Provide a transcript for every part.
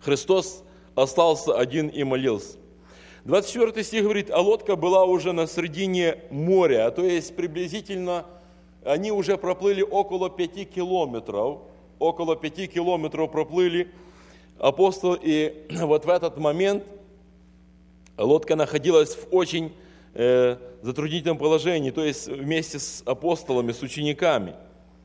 Христос остался один и молился. 24 стих говорит, а лодка была уже на середине моря, то есть приблизительно они уже проплыли около 5 километров. Около 5 километров проплыли апостолы, и вот в этот момент лодка находилась в очень затруднительном положении, то есть вместе с апостолами, с учениками.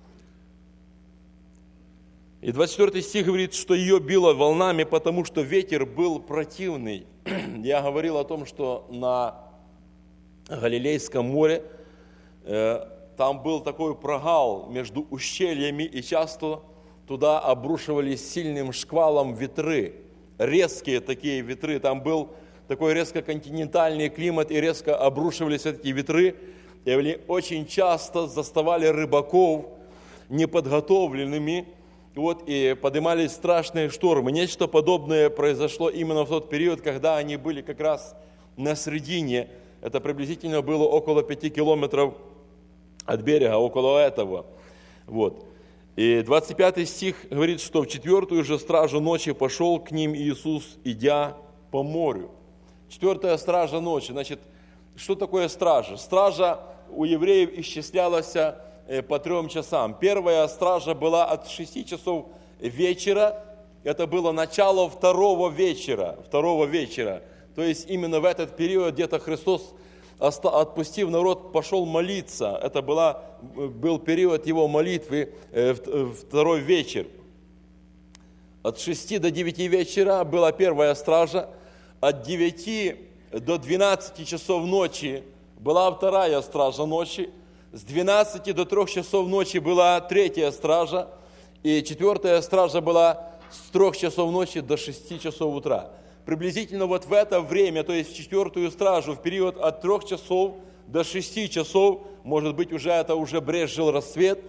И 24 стих говорит, что ее било волнами, потому что ветер был противный. Я говорил о том, что на Галилейском море там был такой прогал между ущельями, и часто туда обрушивались сильным шквалом ветры, резкие такие ветры. Там был такой резко континентальный климат, и резко обрушивались эти ветры, и они очень часто заставали рыбаков неподготовленными, и поднимались страшные штормы. Нечто подобное произошло именно в тот период, когда они были как раз на середине. Это приблизительно было около 5 километров от берега, около этого. И 25 стих говорит, что в 4-ю же стражу ночи пошел к ним Иисус, идя по морю. 4-я стража ночи. Значит, что такое стража? Стража у евреев исчислялась по 3 часам. Первая стража была от 6 часов вечера, это было начало второго вечера. То есть именно в этот период где-то Христос, отпустив народ, пошел молиться. Это был период его молитвы, второй вечер. От 6 до 9 вечера была первая стража, от 9 до 12 часов ночи была вторая стража ночи, с 12 до 3 часов ночи была 3-я стража, и 4-я стража была с 3 часов ночи до 6 часов утра. Приблизительно вот в это время, то есть в 4-ю стражу, в период от 3 часов до 6 часов, может быть, это уже брезжил рассвет,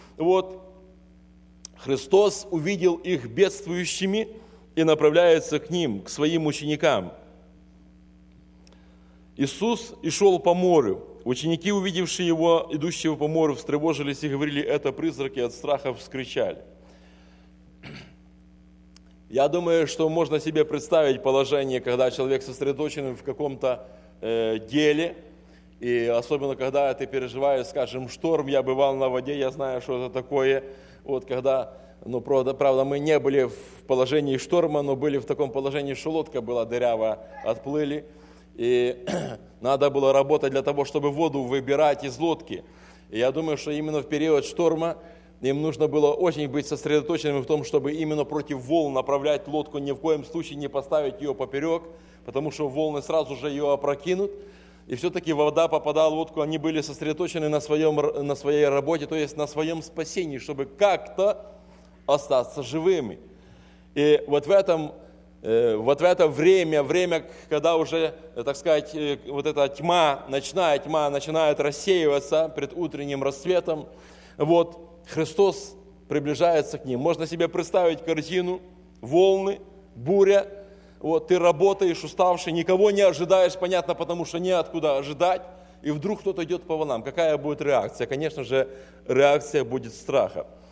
Христос увидел их бедствующими и направляется к ним, к своим ученикам. Иисус и шел по морю. Ученики, увидевшие его, идущего по морю, встревожились и говорили, это призраки, от страха вскричали. Я думаю, что можно себе представить положение, когда человек сосредоточен в каком-то деле, и особенно когда ты переживаешь, скажем, шторм. Я бывал на воде, я знаю, что это такое. Когда, правда, мы не были в положении шторма, но были в таком положении, что лодка была дырявая, отплыли. И надо было работать для того, чтобы воду выбирать из лодки. И я думаю, что именно в период шторма им нужно было очень быть сосредоточенными в том, чтобы именно против волн направлять лодку, ни в коем случае не поставить ее поперек, потому что волны сразу же ее опрокинут. И все-таки вода попадала в лодку, они были сосредоточены на своей работе, то есть на своем спасении, чтобы как-то остаться живыми. И вот в это время, когда уже, так сказать, вот эта тьма, ночная тьма начинает рассеиваться пред утренним рассветом, Христос приближается к ним. Можно себе представить картину, волны, буря, ты работаешь уставший, никого не ожидаешь, понятно, потому что неоткуда ожидать, и вдруг кто-то идет по волнам. Какая будет реакция? Конечно же, реакция будет страха.